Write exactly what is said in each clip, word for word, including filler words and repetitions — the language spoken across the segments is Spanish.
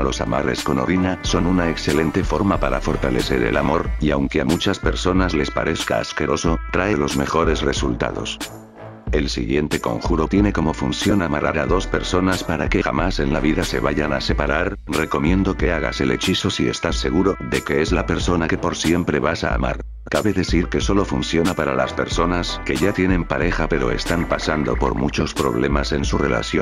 Los amarres con orina son una excelente forma para fortalecer el amor, y aunque a muchas personas les parezca asqueroso, trae los mejores resultados. El siguiente conjuro tiene como función amarrar a dos personas para que jamás en la vida se vayan a separar. Recomiendo que hagas el hechizo si estás seguro de que es la persona que por siempre vas a amar. Cabe decir que solo funciona para las personas que ya tienen pareja pero están pasando por muchos problemas en su relación.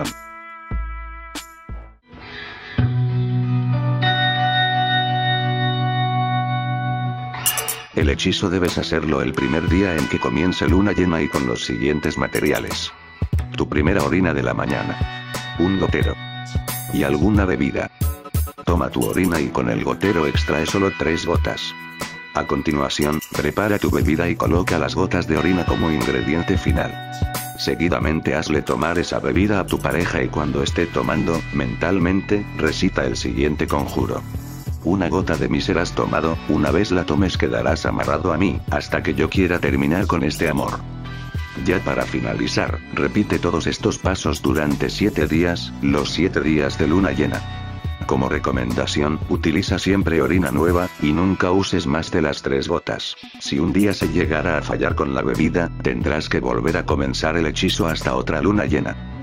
El hechizo debes hacerlo el primer día en que comience luna llena y con los siguientes materiales. Tu primera orina de la mañana. Un gotero. Y alguna bebida. Toma tu orina y con el gotero extrae solo tres gotas. A continuación, prepara tu bebida y coloca las gotas de orina como ingrediente final. Seguidamente hazle tomar esa bebida a tu pareja y cuando esté tomando, mentalmente, recita el siguiente conjuro. Una gota de mí serás tomado, una vez la tomes quedarás amarrado a mí, hasta que yo quiera terminar con este amor. Ya para finalizar, repite todos estos pasos durante siete días, los siete días de luna llena. Como recomendación, utiliza siempre orina nueva, y nunca uses más de las tres gotas. Si un día se llegara a fallar con la bebida, tendrás que volver a comenzar el hechizo hasta otra luna llena.